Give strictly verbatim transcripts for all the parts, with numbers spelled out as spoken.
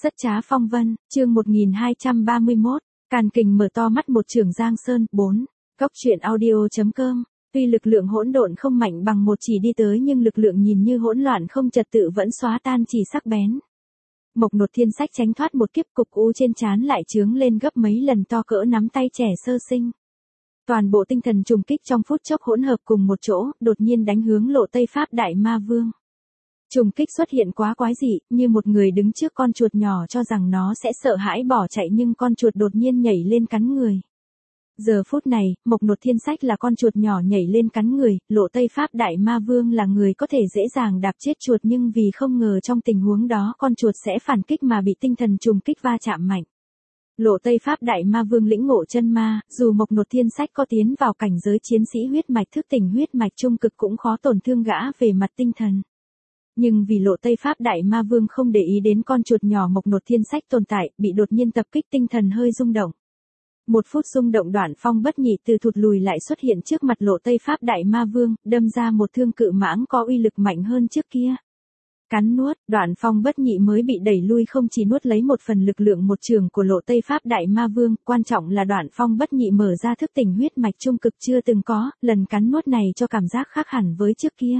Rất trá phong vân, chương một nghìn hai trăm ba mươi mốt, Càn Kình mở to mắt một trường Giang Sơn, bốn. Góc truyện audio.com, tuy lực lượng hỗn độn không mạnh bằng một chỉ đi tới nhưng lực lượng nhìn như hỗn loạn không trật tự vẫn xóa tan chỉ sắc bén. Mộc Nột Thiên Sách tránh thoát một kiếp, cục u trên trán lại trướng lên gấp mấy lần to cỡ nắm tay trẻ sơ sinh. Toàn bộ tinh thần trùng kích trong phút chốc hỗn hợp cùng một chỗ, đột nhiên đánh hướng Lộ Tây Pháp Đại Ma Vương. Trùng kích xuất hiện quá quái dị, như một người đứng trước con chuột nhỏ cho rằng nó sẽ sợ hãi bỏ chạy nhưng con chuột đột nhiên nhảy lên cắn người. Giờ phút này, Mộc Nột Thiên Sách là con chuột nhỏ nhảy lên cắn người, Lộ Tây Pháp Đại Ma Vương là người có thể dễ dàng đạp chết chuột nhưng vì không ngờ trong tình huống đó con chuột sẽ phản kích mà bị tinh thần trùng kích va chạm mạnh. Lộ Tây Pháp Đại Ma Vương lĩnh ngộ chân ma, dù Mộc Nột Thiên Sách có tiến vào cảnh giới chiến sĩ huyết mạch thức tỉnh huyết mạch trung cực cũng khó tổn thương gã về mặt tinh thần. Nhưng vì Lộ Tây Pháp Đại Ma Vương không để ý đến con chuột nhỏ Mộc Nột Thiên Sách tồn tại, bị đột nhiên tập kích tinh thần hơi rung động. Một phút rung động Đoạn Phong bất nhị từ thụt lùi lại xuất hiện trước mặt Lộ Tây Pháp Đại Ma Vương, đâm ra một thương cự mãng có uy lực mạnh hơn trước kia. Cắn nuốt, Đoạn Phong bất nhị mới bị đẩy lui không chỉ nuốt lấy một phần lực lượng một trường của Lộ Tây Pháp Đại Ma Vương, quan trọng là Đoạn Phong bất nhị mở ra thức tỉnh huyết mạch trung cực chưa từng có, lần cắn nuốt này cho cảm giác khác hẳn với trước kia.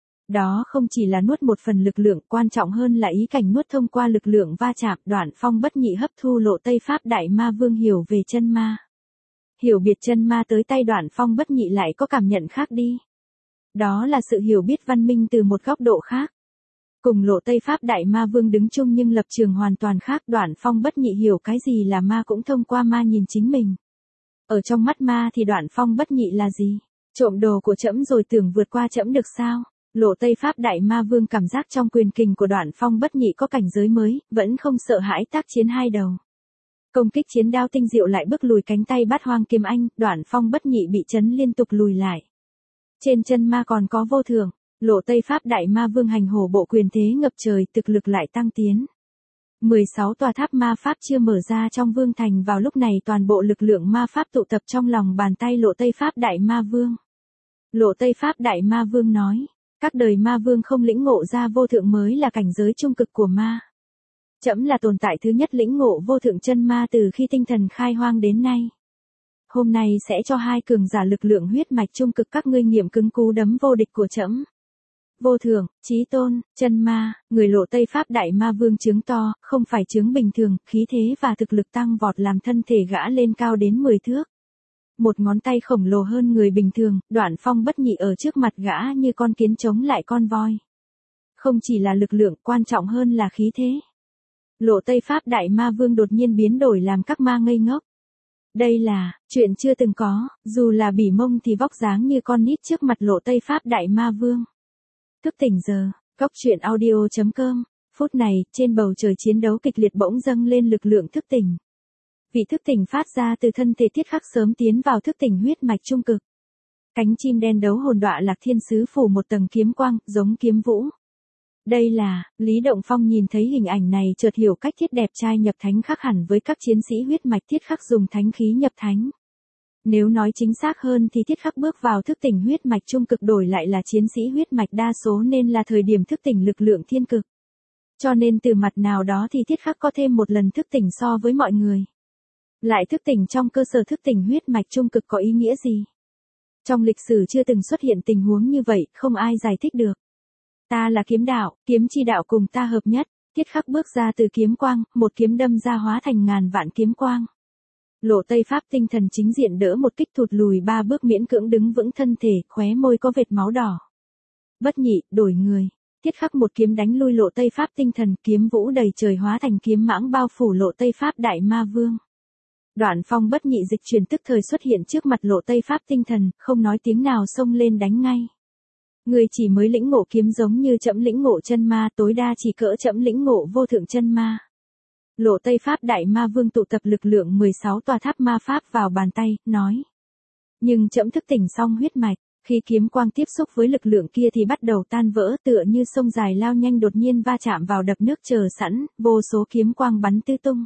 Đó không chỉ là nuốt một phần lực lượng, quan trọng hơn là ý cảnh nuốt thông qua lực lượng va chạm. Đoạn Phong bất nhị hấp thu Lộ Tây Pháp Đại Ma Vương hiểu về chân ma. Hiểu biệt chân ma tới tay Đoạn Phong bất nhị lại có cảm nhận khác đi. Đó là sự hiểu biết văn minh từ một góc độ khác. Cùng Lộ Tây Pháp Đại Ma Vương đứng chung nhưng lập trường hoàn toàn khác. Đoạn Phong bất nhị hiểu cái gì là ma cũng thông qua ma nhìn chính mình. Ở trong mắt ma thì Đoạn Phong bất nhị là gì? Trộm đồ của trẫm rồi tưởng vượt qua trẫm được sao? Lộ Tây Pháp Đại Ma Vương cảm giác trong quyền kình của Đoạn Phong bất nhị có cảnh giới mới, vẫn không sợ hãi tác chiến hai đầu. Công kích chiến đao tinh diệu lại bước lùi cánh tay Bát Hoang Kiếm Anh, Đoạn Phong bất nhị bị chấn liên tục lùi lại. Trên chân ma còn có vô thượng, Lộ Tây Pháp Đại Ma Vương hành hổ bộ quyền thế ngập trời, thực lực lại tăng tiến. mười sáu tòa tháp ma pháp chưa mở ra trong vương thành, vào lúc này toàn bộ lực lượng ma pháp tụ tập trong lòng bàn tay Lộ Tây Pháp Đại Ma Vương. Lộ Tây Pháp Đại Ma Vương nói, các đời ma vương không lĩnh ngộ ra vô thượng mới là cảnh giới trung cực của ma. Trẫm là tồn tại thứ nhất lĩnh ngộ vô thượng chân ma từ khi tinh thần khai hoang đến nay. Hôm nay sẽ cho hai cường giả lực lượng huyết mạch trung cực các ngươi nghiệm cứng cú đấm vô địch của trẫm. Vô thượng, chí tôn, chân ma, người Lộ Tây Pháp Đại Ma Vương trướng to, không phải trướng bình thường, khí thế và thực lực tăng vọt làm thân thể gã lên cao đến mười thước. Một ngón tay khổng lồ hơn người bình thường, Đoạn Phong bất nhị ở trước mặt gã như con kiến chống lại con voi. Không chỉ là lực lượng, quan trọng hơn là khí thế. Lộ Tây Pháp Đại Ma Vương đột nhiên biến đổi làm các ma ngây ngốc. Đây là chuyện chưa từng có, dù là bỉ mông thì vóc dáng như con nít trước mặt Lộ Tây Pháp Đại Ma Vương. Thức tỉnh giờ, góc truyện audio.com, phút này, trên bầu trời chiến đấu kịch liệt bỗng dâng lên lực lượng thức tỉnh. Vị thức tỉnh phát ra từ thân thể Thiết Khắc sớm tiến vào thức tỉnh huyết mạch trung cực. Cánh chim đen đấu hồn Đọa Lạc Thiên Sứ phủ một tầng kiếm quang, giống kiếm vũ. Đây là, Lý Động Phong nhìn thấy hình ảnh này chợt hiểu cách Thiết đẹp trai nhập thánh khác hẳn với các chiến sĩ huyết mạch Thiết Khắc dùng thánh khí nhập thánh. Nếu nói chính xác hơn thì Thiết Khắc bước vào thức tỉnh huyết mạch trung cực đổi lại là chiến sĩ huyết mạch đa số nên là thời điểm thức tỉnh lực lượng thiên cực. Cho nên từ mặt nào đó thì Thiết Khắc có thêm một lần thức tỉnh so với mọi người. Lại thức tỉnh trong cơ sở thức tỉnh huyết mạch trung cực có ý nghĩa gì? Trong lịch sử chưa từng xuất hiện tình huống như vậy, không ai giải thích được. Ta là kiếm đạo, kiếm chi đạo cùng ta hợp nhất, Thiết Khắc bước ra từ kiếm quang, một kiếm đâm ra hóa thành ngàn vạn kiếm quang. Lộ Tây Pháp tinh thần chính diện đỡ một kích thụt lùi ba bước miễn cưỡng đứng vững thân thể, khóe môi có vệt máu đỏ. Bất nhị, đổi người. Thiết Khắc một kiếm đánh lui Lộ Tây Pháp tinh thần, kiếm vũ đầy trời hóa thành kiếm mãng bao phủ Lộ Tây Pháp Đại Ma Vương. Đoạn Phong bất nhị dịch chuyển tức thời xuất hiện trước mặt Lộ Tây Pháp tinh thần, không nói tiếng nào xông lên đánh ngay. Người chỉ mới lĩnh ngộ kiếm giống như trẫm lĩnh ngộ chân ma, tối đa chỉ cỡ trẫm lĩnh ngộ vô thượng chân ma. Lộ Tây Pháp Đại Ma Vương tụ tập lực lượng mười sáu tòa tháp ma pháp vào bàn tay, nói. Nhưng trẫm thức tỉnh xong huyết mạch, khi kiếm quang tiếp xúc với lực lượng kia thì bắt đầu tan vỡ tựa như sông dài lao nhanh đột nhiên va chạm vào đập nước chờ sẵn, vô số kiếm quang bắn tứ tung.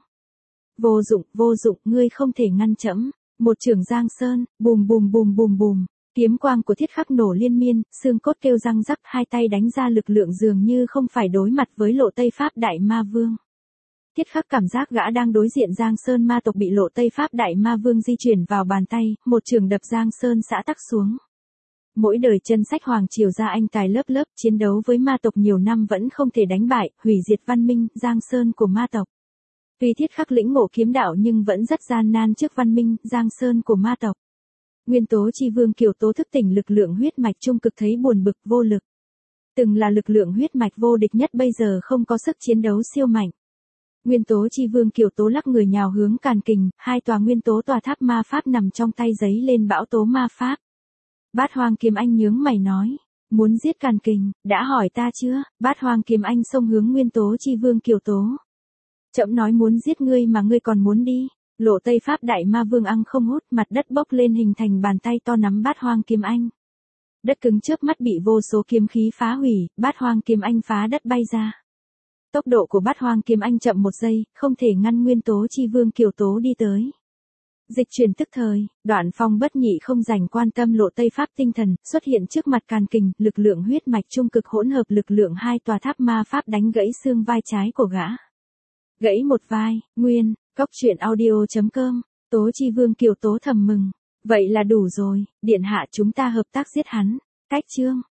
Vô dụng, vô dụng, ngươi không thể ngăn trẫm. Một trường Giang Sơn, bùm bùm bùm bùm bùm. Kiếm quang của Thiết Khắc nổ liên miên, xương cốt kêu răng rắc, hai tay đánh ra lực lượng dường như không phải đối mặt với Lộ Tây Pháp Đại Ma Vương. Thiết Khắc cảm giác gã đang đối diện Giang Sơn ma tộc bị Lộ Tây Pháp Đại Ma Vương di chuyển vào bàn tay, một trường đập Giang Sơn xã tắc xuống. Mỗi đời chân sách hoàng triều ra anh tài lớp lớp, chiến đấu với ma tộc nhiều năm vẫn không thể đánh bại, hủy diệt văn minh, Giang Sơn của ma tộc. Tuy Thiết Khắc lĩnh ngộ kiếm đạo nhưng vẫn rất gian nan trước văn minh, Giang Sơn của ma tộc. Nguyên tố chi vương Kiều Tố thức tỉnh lực lượng huyết mạch trung cực thấy buồn bực vô lực. Từng là lực lượng huyết mạch vô địch nhất bây giờ không có sức chiến đấu siêu mạnh. Nguyên tố chi vương Kiều Tố lắc người nhào hướng Càn Kình, hai tòa nguyên tố tòa tháp ma pháp nằm trong tay giấy lên bão tố ma pháp. Bát Hoang Kiếm Anh nhướng mày nói, muốn giết Càn Kình, đã hỏi ta chưa? Bát Hoang Kiếm Anh xông hướng nguyên tố chi vương Kiều Tố. Trẫm nói muốn giết ngươi mà ngươi còn muốn đi. Lộ Tây Pháp Đại Ma Vương ăn không hút, mặt đất bốc lên hình thành bàn tay to nắm Bát Hoang Kiếm Anh. Đất cứng trước mắt bị vô số kiếm khí phá hủy, Bát Hoang Kiếm Anh phá đất bay ra. Tốc độ của Bát Hoang Kiếm Anh chậm một giây, không thể ngăn nguyên tố chi vương Kiều Tố đi tới. Dịch chuyển tức thời, Đoạn Phong bất nhị không dành quan tâm Lộ Tây Pháp tinh thần, xuất hiện trước mặt Càn Kình, lực lượng huyết mạch trung cực hỗn hợp lực lượng hai tòa tháp ma pháp đánh gãy xương vai trái của gã. Gãy một vai, nguyên, Cốc truyện audio chấm com, Tố chi vương Kiều Tố thầm mừng. Vậy là đủ rồi, điện hạ chúng ta hợp tác giết hắn. Cách chương.